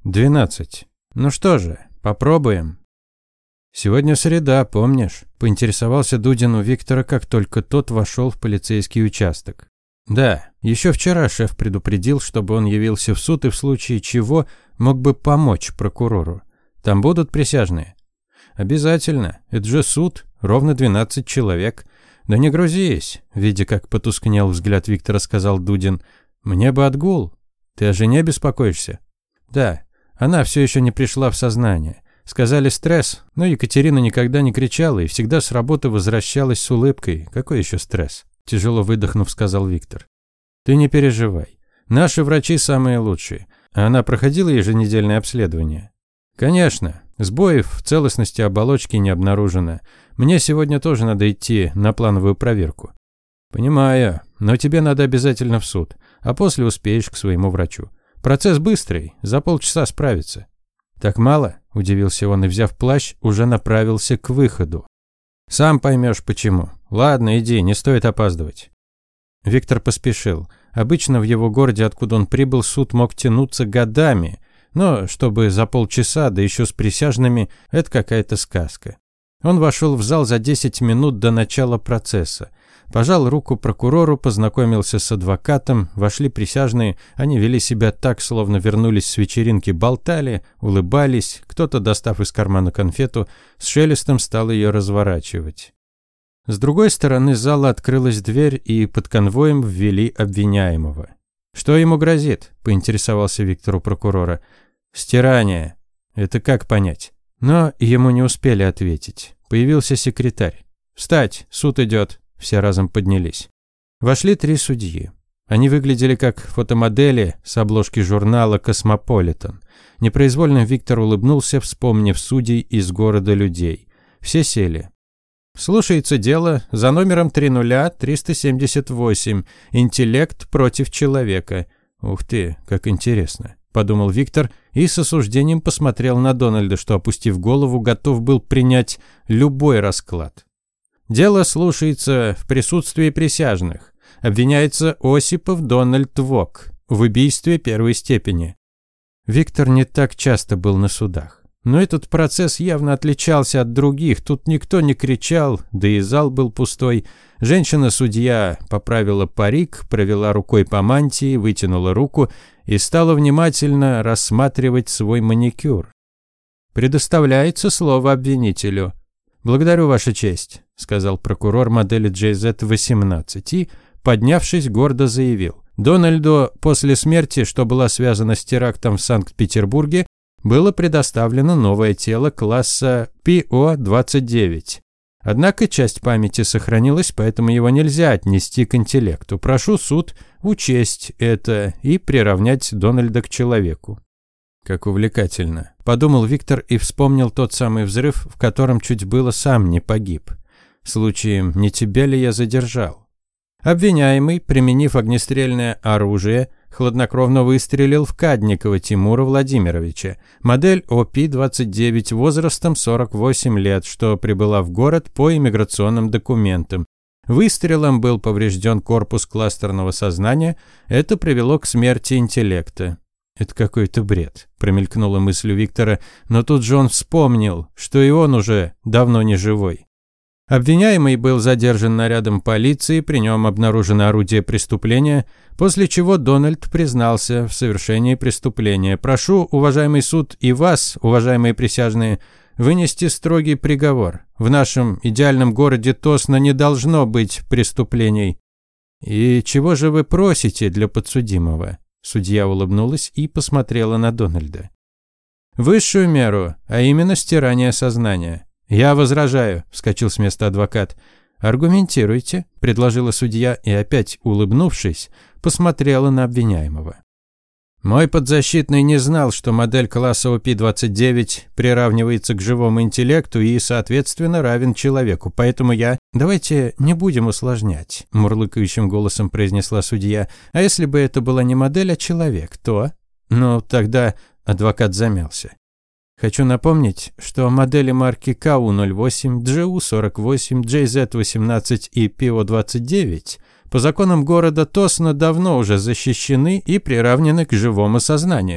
12. Ну что же, попробуем. Сегодня среда, помнишь? Поинтересовался Дудин у Виктора, как только тот вошел в полицейский участок. Да, еще вчера шеф предупредил, чтобы он явился в суд и в случае чего мог бы помочь прокурору. Там будут присяжные? Обязательно. Это же суд, ровно 12 человек. Да не грузись, видя, как потускнел взгляд Виктора, сказал Дудин. Мне бы отгул. Ты о жене беспокоишься? Да, она все еще не пришла в сознание. Сказали стресс, но Екатерина никогда не кричала и всегда с работы возвращалась с улыбкой. Какой еще стресс? Тяжело выдохнув, сказал Виктор. Ты не переживай. Наши врачи самые лучшие. А она проходила еженедельное обследование? Конечно. Сбоев в целостности оболочки не обнаружено. Мне сегодня тоже надо идти на плановую проверку. Понимаю, но тебе надо обязательно в суд, а после успеешь к своему врачу. Процесс быстрый, за полчаса справится. Так мало? Удивился он и, взяв плащ, уже направился к выходу. Сам поймешь почему. Ладно, иди, не стоит опаздывать. Виктор поспешил. Обычно в его городе, откуда он прибыл, суд мог тянуться годами, но чтобы за полчаса, да еще с присяжными, это какая-то сказка. Он вошел в зал за 10 минут до начала процесса. Пожал руку прокурору, познакомился с адвокатом, вошли присяжные, они вели себя так, словно вернулись с вечеринки, болтали, улыбались, кто-то, достав из кармана конфету, с шелестом стал ее разворачивать. С другой стороны зала открылась дверь, и под конвоем ввели обвиняемого. «Что ему грозит?» – поинтересовался Виктор у прокурора. «Стирание. Это как понять?» Но ему не успели ответить. Появился секретарь. «Встать, суд идет». Все разом поднялись. Вошли 3 судьи. Они выглядели как фотомодели с обложки журнала «Космополитен». Непроизвольно Виктор улыбнулся, вспомнив судей из города людей. Все сели. Слушается дело за номером 30378. Интеллект против человека. Ух ты, как интересно, подумал Виктор и с осуждением посмотрел на Дональда, что, опустив голову, готов был принять любой расклад. Дело слушается в присутствии присяжных. Обвиняется Осипов Дональд Вок в убийстве 1-й степени. Виктор не так часто был на судах. Но этот процесс явно отличался от других. Тут никто не кричал, да и зал был пустой. Женщина-судья поправила парик, провела рукой по мантии, вытянула руку и стала внимательно рассматривать свой маникюр. «Предоставляется слово обвинителю». «Благодарю, Ваша честь», – сказал прокурор модели JZ-18 и, поднявшись, гордо заявил. Дональду после смерти, что была связана с терактом в Санкт-Петербурге, было предоставлено новое тело класса PO-29. Однако часть памяти сохранилась, поэтому его нельзя отнести к интеллекту. Прошу суд учесть это и приравнять Дональда к человеку. Как увлекательно, подумал Виктор и вспомнил тот самый взрыв, в котором чуть было сам не погиб. Случаем, не тебя ли я задержал? Обвиняемый, применив огнестрельное оружие, хладнокровно выстрелил в Кадникова Тимура Владимировича, модель ОП-29 возрастом 48 лет, что прибыла в город по иммиграционным документам. Выстрелом был поврежден корпус кластерного сознания, это привело к смерти интеллекта. «Это какой-то бред», – промелькнула мысль у Виктора, но тут же он вспомнил, что и он уже давно не живой. Обвиняемый был задержан нарядом полиции, при нем обнаружено орудие преступления, после чего Дональд признался в совершении преступления. Прошу, уважаемый суд, и вас, уважаемые присяжные, вынести строгий приговор. В нашем идеальном городе Тосно не должно быть преступлений. И чего же вы просите для подсудимого? Судья улыбнулась и посмотрела на Дональда. Высшую меру, а именно стирание сознания. «Я возражаю», – вскочил с места адвокат. «Аргументируйте», – предложила судья и, опять улыбнувшись, посмотрела на обвиняемого. «Мой подзащитный не знал, что модель класса ОП-29 приравнивается к живому интеллекту и, соответственно, равен человеку, поэтому я...» «Давайте не будем усложнять», – мурлыкающим голосом произнесла судья. «А если бы это была не модель, а человек, то...» «Ну, тогда...» – адвокат замялся. «Хочу напомнить, что модели марки КУ-08, GU-48, JZ-18 и PO-29 по законам города Тосно давно уже защищены и приравнены к живому сознанию.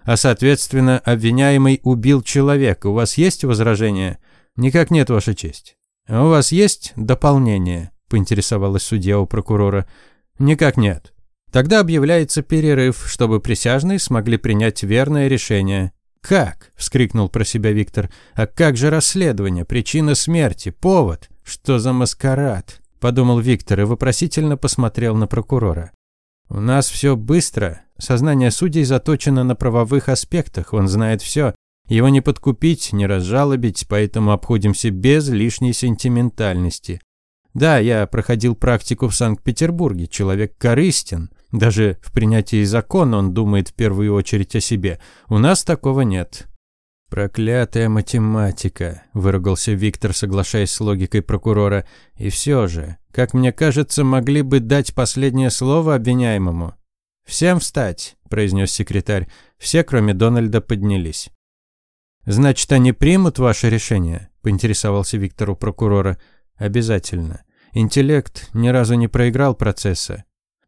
а соответственно обвиняемый убил человека. У вас есть возражения? Никак нет, Ваша честь. А у вас есть дополнение? Поинтересовалась судья у прокурора. Никак нет. Тогда объявляется перерыв, чтобы присяжные смогли принять верное решение. «Как?» – вскрикнул про себя Виктор. «А как же расследование? Причина смерти? Повод? Что за маскарад?» – подумал Виктор и вопросительно посмотрел на прокурора. «У нас все быстро. Сознание судей заточено на правовых аспектах. Он знает все. Его не подкупить, не разжалобить, поэтому обходимся без лишней сентиментальности. Да, я проходил практику в Санкт-Петербурге. Человек корыстен. Даже в принятии закона он думает в первую очередь о себе. У нас такого нет». «Проклятая математика», – выругался Виктор, соглашаясь с логикой прокурора. «И все же, как мне кажется, могли бы дать последнее слово обвиняемому». «Всем встать», – произнес секретарь. Все, кроме Дональда, поднялись. «Значит, они примут ваше решение?» – поинтересовался Виктор у прокурора. «Обязательно. Интеллект ни разу не проиграл процесса».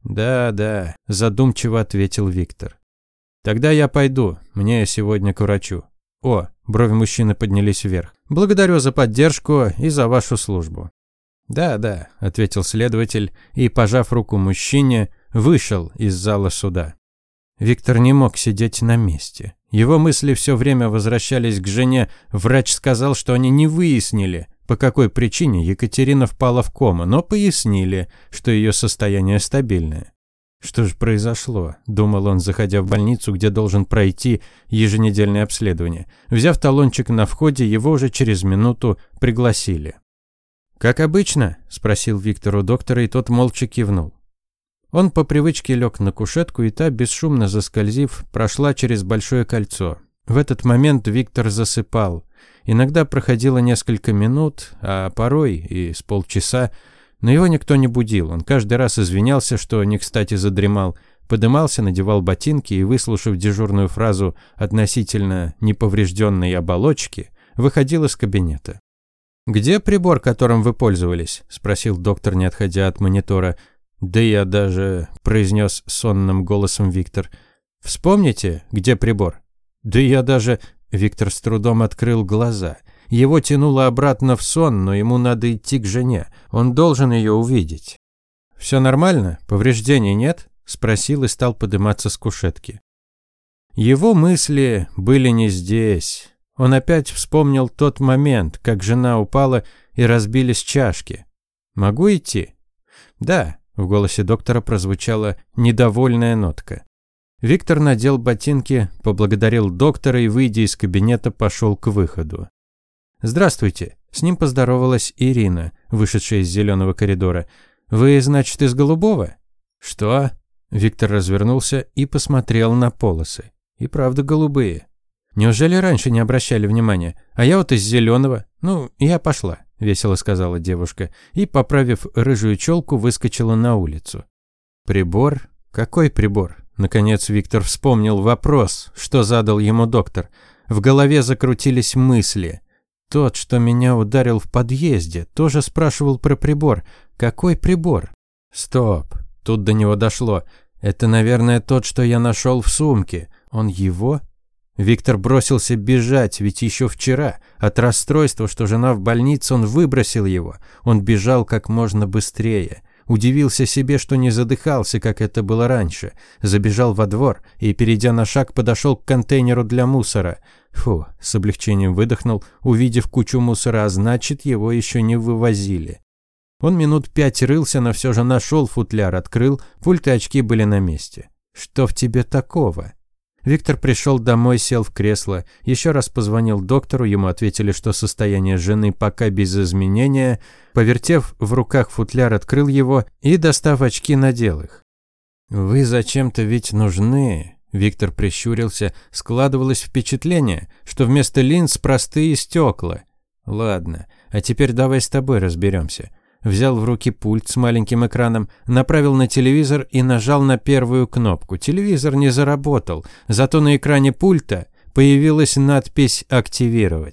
«Да», – задумчиво ответил Виктор. «Тогда я пойду. Мне сегодня к врачу». «О», – брови мужчины поднялись вверх. «Благодарю за поддержку и за вашу службу». «Да», – ответил следователь и, пожав руку мужчине, вышел из зала суда. Виктор не мог сидеть на месте. Его мысли все время возвращались к жене. Врач сказал, что они не выяснили, по какой причине Екатерина впала в кому, но пояснили, что ее состояние стабильное. «Что же произошло?» – думал он, заходя в больницу, где должен пройти еженедельное обследование. Взяв талончик на входе, его уже через минуту пригласили. «Как обычно?» – спросил Виктор у доктора, и тот молча кивнул. Он по привычке лег на кушетку, и та, бесшумно заскользив, прошла через большое кольцо. В этот момент Виктор засыпал. Иногда проходило несколько минут, а порой и с полчаса, но его никто не будил. Он каждый раз извинялся, что не кстати задремал, подымался, надевал ботинки и, выслушав дежурную фразу относительно неповрежденной оболочки, выходил из кабинета. «Где прибор, которым вы пользовались?» – спросил доктор, не отходя от монитора. «Да я даже...» – произнес сонным голосом Виктор. «Вспомните, где прибор?» «Да я даже...» – Виктор с трудом открыл глаза. Его тянуло обратно в сон, но ему надо идти к жене. Он должен ее увидеть. «Все нормально? Повреждений нет?» – спросил и стал подниматься с кушетки. Его мысли были не здесь. Он опять вспомнил тот момент, как жена упала и разбились чашки. «Могу идти?» «Да», – в голосе доктора прозвучала недовольная нотка. Виктор надел ботинки, поблагодарил доктора и, выйдя из кабинета, пошел к выходу. «Здравствуйте», – с ним поздоровалась Ирина, вышедшая из зеленого коридора. «Вы, значит, из голубого?» «Что?» – Виктор развернулся и посмотрел на полосы. И правда голубые. «Неужели раньше не обращали внимания? А я вот из зеленого. Ну, я пошла», – весело сказала девушка и, поправив рыжую челку, выскочила на улицу. «Прибор? Какой прибор?» Наконец Виктор вспомнил вопрос, что задал ему доктор. В голове закрутились мысли. Тот, что меня ударил в подъезде, тоже спрашивал про прибор. Какой прибор? Стоп, тут до него дошло. Это, наверное, тот, что я нашел в сумке. Он его? Виктор бросился бежать, ведь еще вчера, от расстройства, что жена в больнице, он выбросил его. Он бежал как можно быстрее. Удивился себе, что не задыхался, как это было раньше. Забежал во двор и, перейдя на шаг, подошел к контейнеру для мусора. Фу, с облегчением выдохнул, увидев кучу мусора, а значит, его еще не вывозили. Он минут 5 рылся, но все же нашел футляр, открыл, пульт и очки были на месте. Что в тебе такого? Виктор пришел домой, сел в кресло, еще раз позвонил доктору, ему ответили, что состояние жены пока без изменения. Повертев в руках футляр, открыл его и, достав очки, надел их. «Вы зачем-то ведь нужны», – Виктор прищурился, складывалось впечатление, что вместо линз простые стекла. «Ладно, а теперь давай с тобой разберемся». Взял в руки пульт с маленьким экраном, направил на телевизор и нажал на первую кнопку. Телевизор не заработал, зато на экране пульта появилась надпись «Активировать».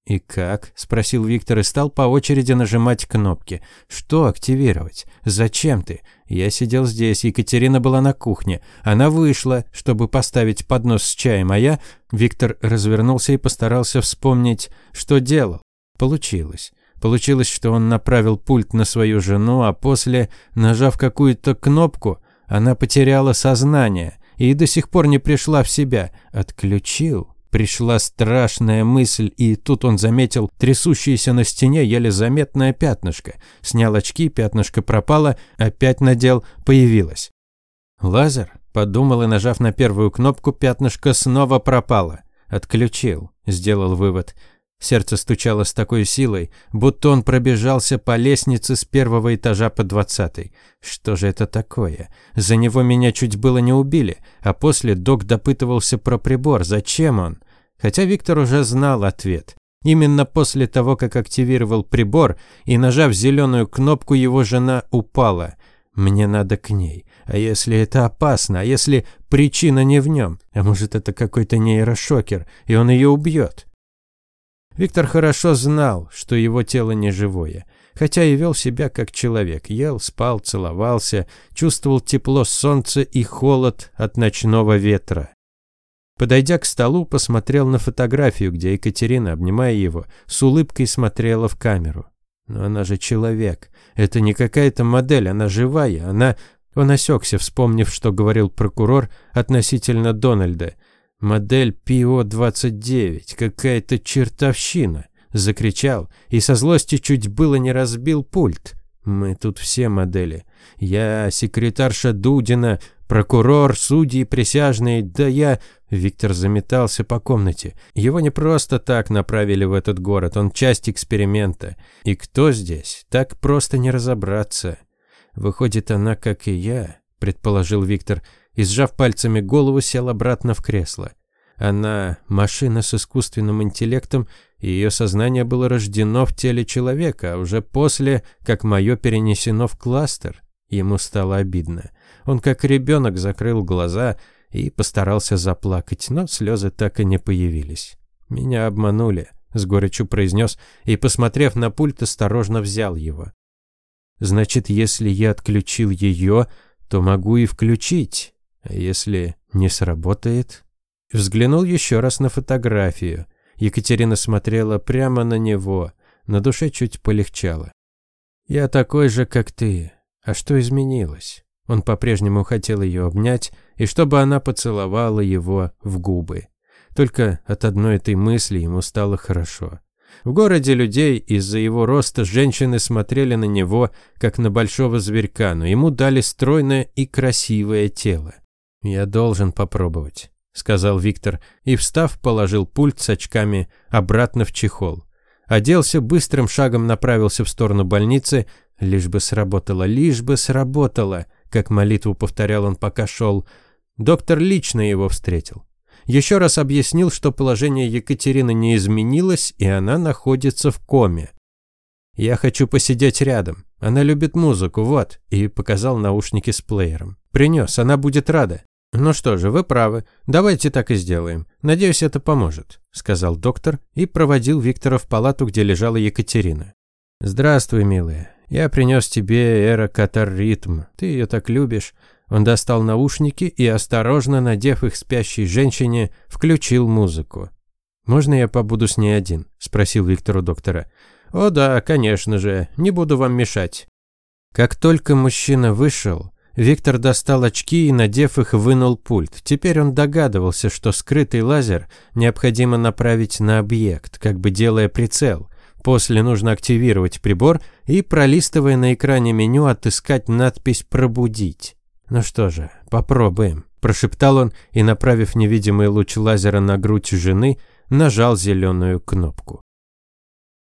«И как?» – спросил Виктор и стал по очереди нажимать кнопки. «Что активировать? Зачем ты?» Я сидел здесь, Екатерина была на кухне. Она вышла, чтобы поставить поднос с чаем, а я... Виктор развернулся и постарался вспомнить, что делал. Получилось. Получилось, что он направил пульт на свою жену, а после, нажав какую-то кнопку, она потеряла сознание и до сих пор не пришла в себя. Отключил. Пришла страшная мысль, и тут он заметил трясущееся на стене еле заметное пятнышко. Снял очки, пятнышко пропало, опять надел, появилось. «Лазер?» – подумал и, нажав на первую кнопку, пятнышко снова пропало. «Отключил», – сделал вывод. Сердце стучало с такой силой, будто он пробежался по лестнице с 1-го этажа по 20-й. Что же это такое? За него меня чуть было не убили, а после док допытывался про прибор. Зачем он? Хотя Виктор уже знал ответ. Именно после того, как активировал прибор и, нажав зеленую кнопку, его жена упала. Мне надо к ней. А если это опасно? А если причина не в нем? А может, это какой-то нейрошокер, и он ее убьет? Виктор хорошо знал, что его тело не живое, хотя и вел себя как человек. Ел, спал, целовался, чувствовал тепло солнца и холод от ночного ветра. Подойдя к столу, посмотрел на фотографию, где Екатерина, обнимая его, с улыбкой смотрела в камеру. Но она же человек. Это не какая-то модель, она живая. Он осекся, вспомнив, что говорил прокурор относительно Дональда. «Модель ПО-29, какая-то чертовщина!» Закричал и со злости чуть было не разбил пульт. «Мы тут все модели. Я, секретарша Дудина, прокурор, судьи, присяжные, да я...» Виктор заметался по комнате. Его не просто так направили в этот город, он часть эксперимента. И кто здесь? Так просто не разобраться. «Выходит, она, как и я», — предположил Виктор, и, сжав пальцами голову, сел обратно в кресло. Она машина с искусственным интеллектом, и ее сознание было рождено в теле человека, а уже после, как мое перенесено в кластер. Ему стало обидно. Он, как ребенок, закрыл глаза и постарался заплакать, но слезы так и не появились. «Меня обманули», — с горечью произнес и, посмотрев на пульт, осторожно взял его. «Значит, если я отключил ее, то могу и включить. А если не сработает?» Взглянул еще раз на фотографию. Екатерина смотрела прямо на него. На душе чуть полегчало. «Я такой же, как ты. А что изменилось?» Он по-прежнему хотел ее обнять, и чтобы она поцеловала его в губы. Только от одной этой мысли ему стало хорошо. В городе людей из-за его роста женщины смотрели на него, как на большого зверька, но ему дали стройное и красивое тело. «Я должен попробовать», — сказал Виктор и, встав, положил пульт с очками обратно в чехол. Оделся, быстрым шагом направился в сторону больницы. Лишь бы сработало, как молитву повторял он, пока шел. Доктор лично его встретил. Еще раз объяснил, что положение Екатерины не изменилось, и она находится в коме. «Я хочу посидеть рядом. Она любит музыку, вот», и показал наушники с плеером. «Принес, она будет рада». «Ну что же, вы правы. Давайте так и сделаем. Надеюсь, это поможет», — сказал доктор и проводил Виктора в палату, где лежала Екатерина. «Здравствуй, милая. Я принес тебе эрокатар-ритм. Ты ее так любишь». Он достал наушники и, осторожно надев их спящей женщине, включил музыку. «Можно я побуду с ней один?» – спросил Виктор у доктора. «О да, конечно же. Не буду вам мешать». Как только мужчина вышел, Виктор достал очки и, надев их, вынул пульт. Теперь он догадывался, что скрытый лазер необходимо направить на объект, как бы делая прицел. После нужно активировать прибор и, пролистывая на экране меню, отыскать надпись «Пробудить». «Ну что же, попробуем», – прошептал он и, направив невидимый луч лазера на грудь жены, нажал зеленую кнопку.